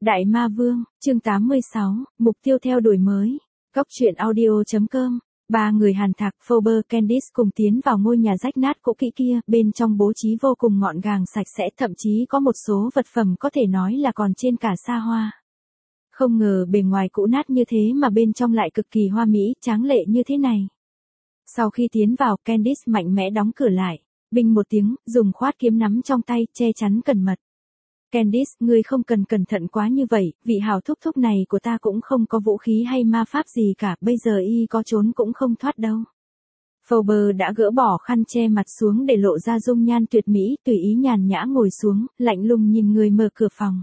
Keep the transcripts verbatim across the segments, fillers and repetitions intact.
Đại Ma Vương, chương tám mươi sáu, mục tiêu theo đuổi mới. Góc truyện audio chấm com. Ba người Hàn Thạc, Phoebe, Candice cùng tiến vào ngôi nhà rách nát cũ kỹ kia, bên trong bố trí vô cùng gọn gàng sạch sẽ, thậm chí có một số vật phẩm có thể nói là còn trên cả xa hoa. Không ngờ bề ngoài cũ nát như thế mà bên trong lại cực kỳ hoa mỹ, tráng lệ như thế này. Sau khi tiến vào, Candice mạnh mẽ đóng cửa lại, binh một tiếng, dùng khoát kiếm nắm trong tay, che chắn cẩn mật. Candice, ngươi không cần cẩn thận quá như vậy, vị hào thúc thúc này của ta cũng không có vũ khí hay ma pháp gì cả, bây giờ y có trốn cũng không thoát đâu. Phoebe đã gỡ bỏ khăn che mặt xuống để lộ ra dung nhan tuyệt mỹ, tùy ý nhàn nhã ngồi xuống, lạnh lùng nhìn người mở cửa phòng.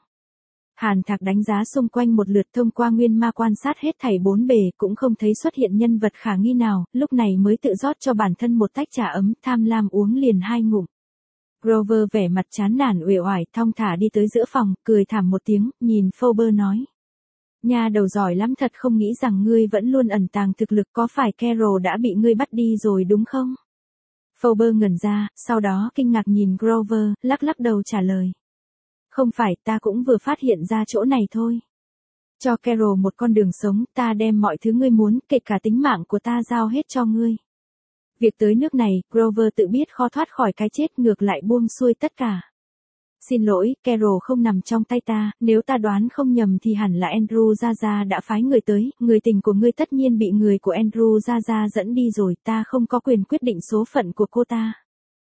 Hàn Thạc đánh giá xung quanh một lượt thông qua nguyên ma quan sát hết thảy bốn bề, cũng không thấy xuất hiện nhân vật khả nghi nào, lúc này mới tự rót cho bản thân một tách trà ấm, tham lam uống liền hai ngụm. Grover vẻ mặt chán nản uể oải, thong thả đi tới giữa phòng, cười thảm một tiếng, nhìn Phoebe nói. Nha đầu giỏi lắm thật, không nghĩ rằng ngươi vẫn luôn ẩn tàng thực lực, có phải Carol đã bị ngươi bắt đi rồi đúng không? Phoebe ngẩn ra, sau đó kinh ngạc nhìn Grover, lắc lắc đầu trả lời. Không phải, ta cũng vừa phát hiện ra chỗ này thôi. Cho Carol một con đường sống, ta đem mọi thứ ngươi muốn, kể cả tính mạng của ta giao hết cho ngươi. Việc tới nước này, Grover tự biết khó thoát khỏi cái chết, ngược lại buông xuôi tất cả. Xin lỗi, Carol không nằm trong tay ta, nếu ta đoán không nhầm thì hẳn là Andrew Zaza đã phái người tới, người tình của ngươi tất nhiên bị người của Andrew Zaza dẫn đi rồi, ta không có quyền quyết định số phận của cô ta.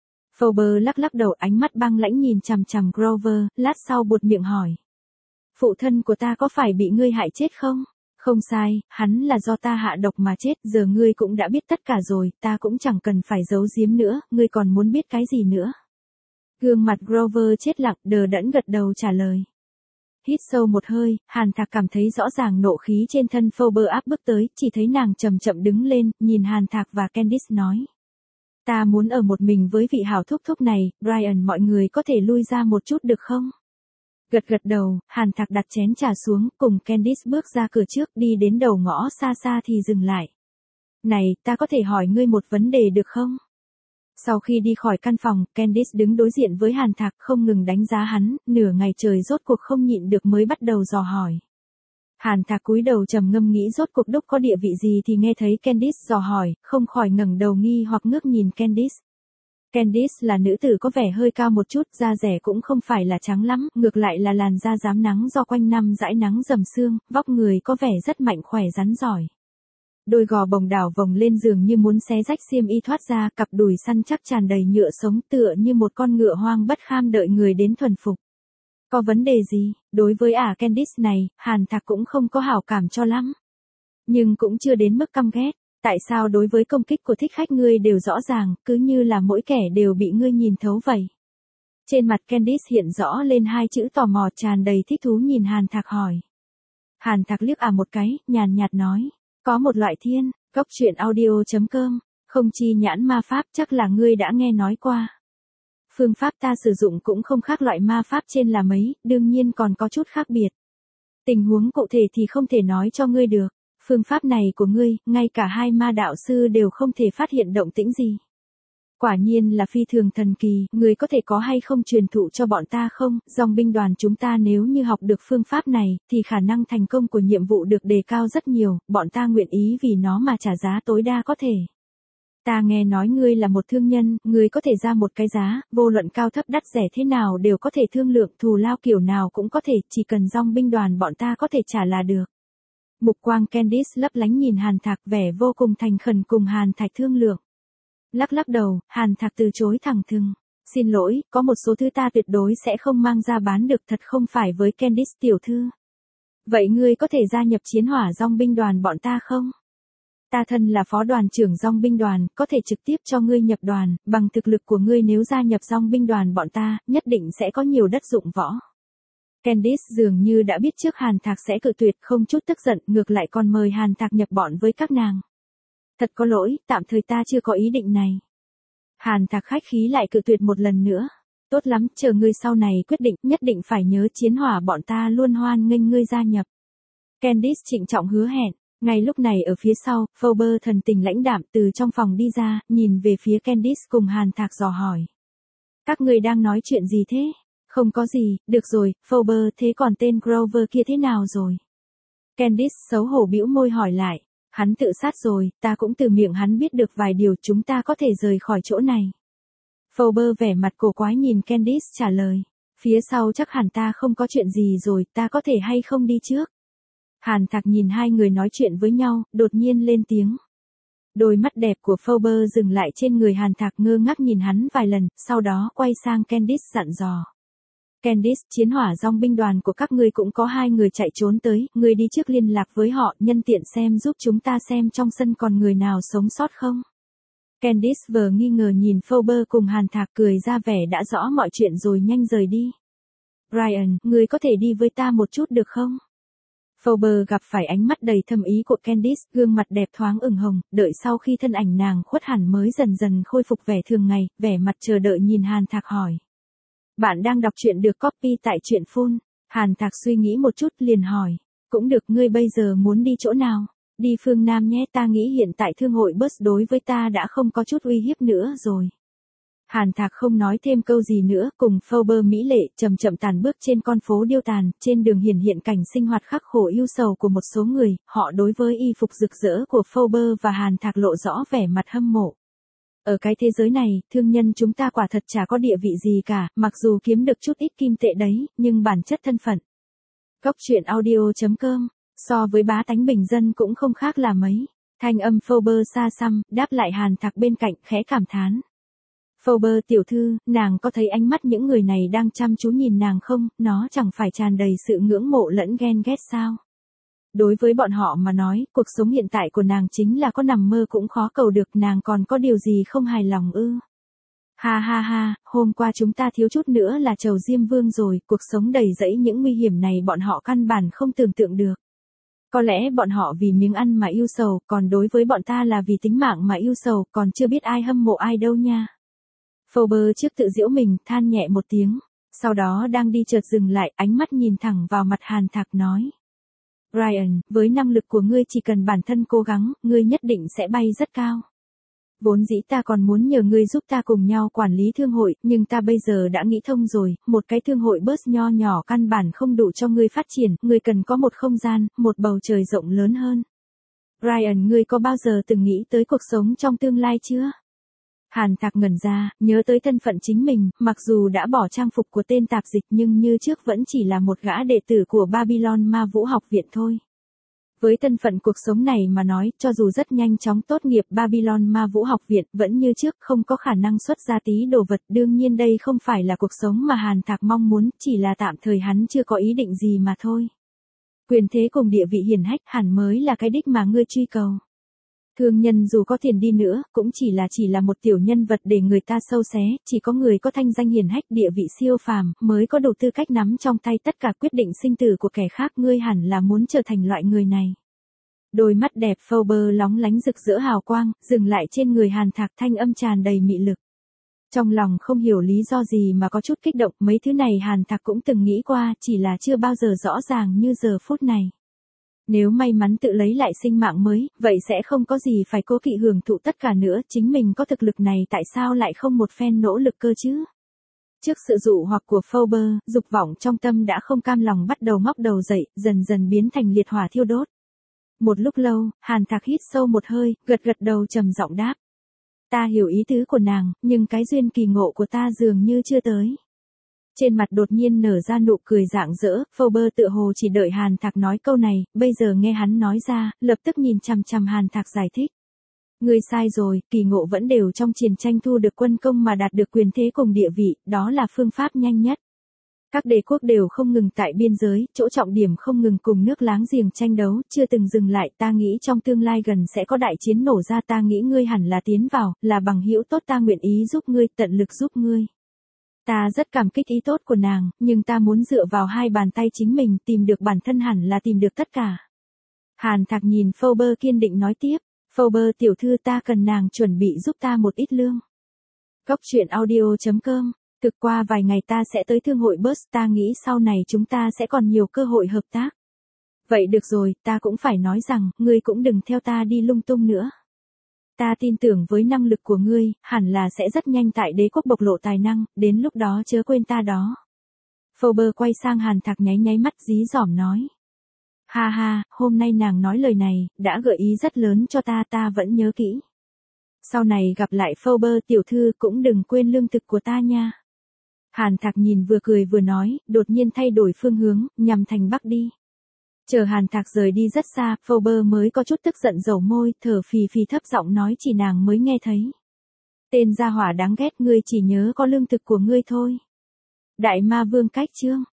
Phoebe lắc lắc đầu, ánh mắt băng lãnh nhìn chằm chằm Grover, lát sau buột miệng hỏi. Phụ thân của ta có phải bị ngươi hại chết không? Không sai, hắn là do ta hạ độc mà chết, giờ ngươi cũng đã biết tất cả rồi, ta cũng chẳng cần phải giấu giếm nữa, ngươi còn muốn biết cái gì nữa? Gương mặt Grover chết lặng, đờ đẫn gật đầu trả lời. Hít sâu một hơi, Hàn Thạc cảm thấy rõ ràng nộ khí trên thân Phoebe áp bức tới, chỉ thấy nàng chậm chậm đứng lên, nhìn Hàn Thạc và Candice nói. Ta muốn ở một mình với vị hảo thúc thúc này, Brian, mọi người có thể lui ra một chút được không? Gật gật đầu, Hàn Thạc đặt chén trà xuống, cùng Candice bước ra cửa trước, đi đến đầu ngõ xa xa thì dừng lại. Này, ta có thể hỏi ngươi một vấn đề được không? Sau khi đi khỏi căn phòng, Candice đứng đối diện với Hàn Thạc, không ngừng đánh giá hắn, nửa ngày trời rốt cuộc không nhịn được mới bắt đầu dò hỏi. Hàn Thạc cúi đầu trầm ngâm nghĩ rốt cuộc đúc có địa vị gì thì nghe thấy Candice dò hỏi, không khỏi ngẩng đầu nghi hoặc ngước nhìn Candice. Candice là nữ tử có vẻ hơi cao một chút, da rẻ cũng không phải là trắng lắm, ngược lại là làn da rám nắng do quanh năm dãi nắng rầm sương, vóc người có vẻ rất mạnh khỏe rắn giỏi. Đôi gò bồng đảo vòng lên giường như muốn xé rách xiêm y thoát ra, cặp đùi săn chắc tràn đầy nhựa sống, tựa như một con ngựa hoang bất kham đợi người đến thuần phục. Có vấn đề gì? Đối với ả Candice này, Hàn Thạc cũng không có hảo cảm cho lắm. Nhưng cũng chưa đến mức căm ghét. Tại sao đối với công kích của thích khách ngươi đều rõ ràng, cứ như là mỗi kẻ đều bị ngươi nhìn thấu vậy? Trên mặt Candice hiện rõ lên hai chữ tò mò, tràn đầy thích thú nhìn Hàn Thạc hỏi. Hàn Thạc liếc ả một cái, nhàn nhạt nói. Có một loại thiên, góc truyện audio chấm com, không chi nhãn ma pháp, chắc là ngươi đã nghe nói qua. Phương pháp ta sử dụng cũng không khác loại ma pháp trên là mấy, đương nhiên còn có chút khác biệt. Tình huống cụ thể thì không thể nói cho ngươi được. Phương pháp này của ngươi, ngay cả hai ma đạo sư đều không thể phát hiện động tĩnh gì. Quả nhiên là phi thường thần kỳ, ngươi có thể có hay không truyền thụ cho bọn ta không? Dòng binh đoàn chúng ta nếu như học được phương pháp này, thì khả năng thành công của nhiệm vụ được đề cao rất nhiều, bọn ta nguyện ý vì nó mà trả giá tối đa có thể. Ta nghe nói ngươi là một thương nhân, ngươi có thể ra một cái giá, vô luận cao thấp đắt rẻ thế nào đều có thể thương lượng, thù lao kiểu nào cũng có thể, chỉ cần dòng binh đoàn bọn ta có thể trả là được. Mục quang Candice lấp lánh nhìn Hàn Thạc, vẻ vô cùng thành khẩn cùng Hàn Thạc thương lượng. Lắc lắc đầu, Hàn Thạc từ chối thẳng thừng. Xin lỗi, có một số thứ ta tuyệt đối sẽ không mang ra bán được, thật không phải với Candice tiểu thư. Vậy ngươi có thể gia nhập chiến hỏa dòng binh đoàn bọn ta không? Ta thân là phó đoàn trưởng dòng binh đoàn, có thể trực tiếp cho ngươi nhập đoàn, bằng thực lực của ngươi nếu gia nhập dòng binh đoàn bọn ta, nhất định sẽ có nhiều đất dụng võ. Candice dường như đã biết trước Hàn Thạc sẽ cự tuyệt, không chút tức giận, ngược lại còn mời Hàn Thạc nhập bọn với các nàng. Thật có lỗi, tạm thời ta chưa có ý định này. Hàn Thạc khách khí lại cự tuyệt một lần nữa. Tốt lắm, chờ ngươi sau này quyết định, nhất định phải nhớ chiến hỏa bọn ta luôn hoan nghênh ngươi gia nhập. Candice trịnh trọng hứa hẹn. Ngay lúc này ở phía sau, Phoebe thần tình lãnh đạm từ trong phòng đi ra, nhìn về phía Candice cùng Hàn Thạc dò hỏi. Các ngươi đang nói chuyện gì thế? Không có gì, được rồi, Forbes, thế còn tên Grover kia thế nào rồi? Candice xấu hổ bĩu môi hỏi lại. Hắn tự sát rồi, ta cũng từ miệng hắn biết được vài điều, chúng ta có thể rời khỏi chỗ này. Forbes vẻ mặt cổ quái nhìn Candice trả lời. Phía sau chắc hẳn ta không có chuyện gì rồi, ta có thể hay không đi trước? Hàn Thạc nhìn hai người nói chuyện với nhau, đột nhiên lên tiếng. Đôi mắt đẹp của Forbes dừng lại trên người Hàn Thạc, ngơ ngác nhìn hắn vài lần, sau đó quay sang Candice dặn dò. Candice, chiến hỏa dòng binh đoàn của các ngươi cũng có hai người chạy trốn tới, ngươi đi trước liên lạc với họ, nhân tiện xem giúp chúng ta xem trong sân còn người nào sống sót không. Candice vờ nghi ngờ nhìn Forbes cùng Hàn Thạc, cười ra vẻ đã rõ mọi chuyện rồi nhanh rời đi. Brian, ngươi có thể đi với ta một chút được không? Forbes gặp phải ánh mắt đầy thâm ý của Candice, gương mặt đẹp thoáng ửng hồng, đợi sau khi thân ảnh nàng khuất hẳn mới dần dần khôi phục vẻ thường ngày, vẻ mặt chờ đợi nhìn Hàn Thạc hỏi. Bạn đang đọc truyện được copy tại truyện phun. Hàn Thạc suy nghĩ một chút liền hỏi. Cũng được, ngươi bây giờ muốn đi chỗ nào? Đi phương Nam nhé, ta nghĩ hiện tại thương hội bus đối với ta đã không có chút uy hiếp nữa rồi. Hàn Thạc không nói thêm câu gì nữa, cùng Forbes mỹ lệ chậm chậm tàn bước trên con phố điêu tàn, trên đường hiển hiện cảnh sinh hoạt khắc khổ ưu sầu của một số người, họ đối với y phục rực rỡ của Forbes và Hàn Thạc lộ rõ vẻ mặt hâm mộ. Ở cái thế giới này, thương nhân chúng ta quả thật chả có địa vị gì cả, mặc dù kiếm được chút ít kim tệ đấy, nhưng bản chất thân phận. Góc truyện audio chấm com, so với bá tánh bình dân cũng không khác là mấy. Thanh âm Forbes xa xăm, đáp lại Hàn Thạc bên cạnh, khẽ cảm thán. Forbes tiểu thư, nàng có thấy ánh mắt những người này đang chăm chú nhìn nàng không, nó chẳng phải tràn đầy sự ngưỡng mộ lẫn ghen ghét sao? Đối với bọn họ mà nói, cuộc sống hiện tại của nàng chính là có nằm mơ cũng khó cầu được, nàng còn có điều gì không hài lòng ư? Ha ha ha, hôm qua chúng ta thiếu chút nữa là trầu Diêm Vương rồi, cuộc sống đầy rẫy những nguy hiểm này bọn họ căn bản không tưởng tượng được. Có lẽ bọn họ vì miếng ăn mà yêu sầu, còn đối với bọn ta là vì tính mạng mà yêu sầu, còn chưa biết ai hâm mộ ai đâu nha. Forbes trước tự giễu mình, than nhẹ một tiếng, sau đó đang đi chợt dừng lại, ánh mắt nhìn thẳng vào mặt Hàn Thạc nói. Brian, với năng lực của ngươi chỉ cần bản thân cố gắng, ngươi nhất định sẽ bay rất cao. Vốn dĩ ta còn muốn nhờ ngươi giúp ta cùng nhau quản lý thương hội, nhưng ta bây giờ đã nghĩ thông rồi, một cái thương hội bus nho nhỏ căn bản không đủ cho ngươi phát triển, ngươi cần có một không gian, một bầu trời rộng lớn hơn. Brian, ngươi có bao giờ từng nghĩ tới cuộc sống trong tương lai chưa? Hàn Thạc ngẩn ra, nhớ tới thân phận chính mình, mặc dù đã bỏ trang phục của tên tạp dịch nhưng như trước vẫn chỉ là một gã đệ tử của Babylon Ma Vũ học viện thôi. Với thân phận cuộc sống này mà nói, cho dù rất nhanh chóng tốt nghiệp Babylon Ma Vũ học viện, vẫn như trước không có khả năng xuất ra tí đồ vật, đương nhiên đây không phải là cuộc sống mà Hàn Thạc mong muốn, chỉ là tạm thời hắn chưa có ý định gì mà thôi. Quyền thế cùng địa vị hiển hách hẳn mới là cái đích mà ngươi truy cầu. Thương nhân dù có tiền đi nữa, cũng chỉ là chỉ là một tiểu nhân vật để người ta sâu xé, chỉ có người có thanh danh hiển hách địa vị siêu phàm, mới có đủ tư cách nắm trong tay tất cả quyết định sinh tử của kẻ khác, ngươi hẳn là muốn trở thành loại người này. Đôi mắt đẹp Forbes lóng lánh rực rỡ hào quang, dừng lại trên người Hàn Thạc, thanh âm tràn đầy mị lực. Trong lòng không hiểu lý do gì mà có chút kích động, mấy thứ này Hàn Thạc cũng từng nghĩ qua, chỉ là chưa bao giờ rõ ràng như giờ phút này. Nếu may mắn tự lấy lại sinh mạng mới, vậy sẽ không có gì phải cố kỵ hưởng thụ tất cả nữa, chính mình có thực lực này tại sao lại không một phen nỗ lực cơ chứ? Trước sự dụ hoặc của Forbes, dục vọng trong tâm đã không cam lòng bắt đầu ngóc đầu dậy, dần dần biến thành liệt hỏa thiêu đốt. Một lúc lâu, Hàn Thạc hít sâu một hơi, gật gật đầu trầm giọng đáp. Ta hiểu ý tứ của nàng, nhưng cái duyên kỳ ngộ của ta dường như chưa tới. Trên mặt đột nhiên nở ra nụ cười rạng rỡ, Forbes tựa hồ chỉ đợi Hàn Thạc nói câu này, bây giờ nghe hắn nói ra, lập tức nhìn chằm chằm Hàn Thạc giải thích. Ngươi sai rồi, kỳ ngộ vẫn đều trong chiến tranh thu được quân công mà đạt được quyền thế cùng địa vị, đó là phương pháp nhanh nhất. Các đế quốc đều không ngừng tại biên giới, chỗ trọng điểm không ngừng cùng nước láng giềng tranh đấu, chưa từng dừng lại, ta nghĩ trong tương lai gần sẽ có đại chiến nổ ra, ta nghĩ ngươi hẳn là tiến vào, là bằng hữu tốt, ta nguyện ý giúp ngươi, tận lực giúp ngươi. Ta rất cảm kích ý tốt của nàng, nhưng ta muốn dựa vào hai bàn tay chính mình, tìm được bản thân hẳn là tìm được tất cả. Hàn Thạc nhìn Forbes kiên định nói tiếp, Forbes tiểu thư, ta cần nàng chuẩn bị giúp ta một ít lương. Góc truyện audio chấm com, thực qua vài ngày ta sẽ tới thương hội bus, ta nghĩ sau này chúng ta sẽ còn nhiều cơ hội hợp tác. Vậy được rồi, ta cũng phải nói rằng, ngươi cũng đừng theo ta đi lung tung nữa. Ta tin tưởng với năng lực của ngươi, hẳn là sẽ rất nhanh tại đế quốc bộc lộ tài năng, đến lúc đó chớ quên ta đó. Faber quay sang Hàn Thạc nháy nháy mắt dí dỏm nói. Ha ha, hôm nay nàng nói lời này, đã gợi ý rất lớn cho ta, ta vẫn nhớ kỹ. Sau này gặp lại Faber tiểu thư cũng đừng quên lương thực của ta nha. Hàn Thạc nhìn vừa cười vừa nói, đột nhiên thay đổi phương hướng, nhằm thành bắc đi. Chờ Hàn Thạc rời đi rất xa, Faber mới có chút tức giận dầu môi, thở phì phì thấp giọng nói chỉ nàng mới nghe thấy. Tên gia hỏa đáng ghét, ngươi chỉ nhớ có lương thực của ngươi thôi. Đại ma vương cách chương.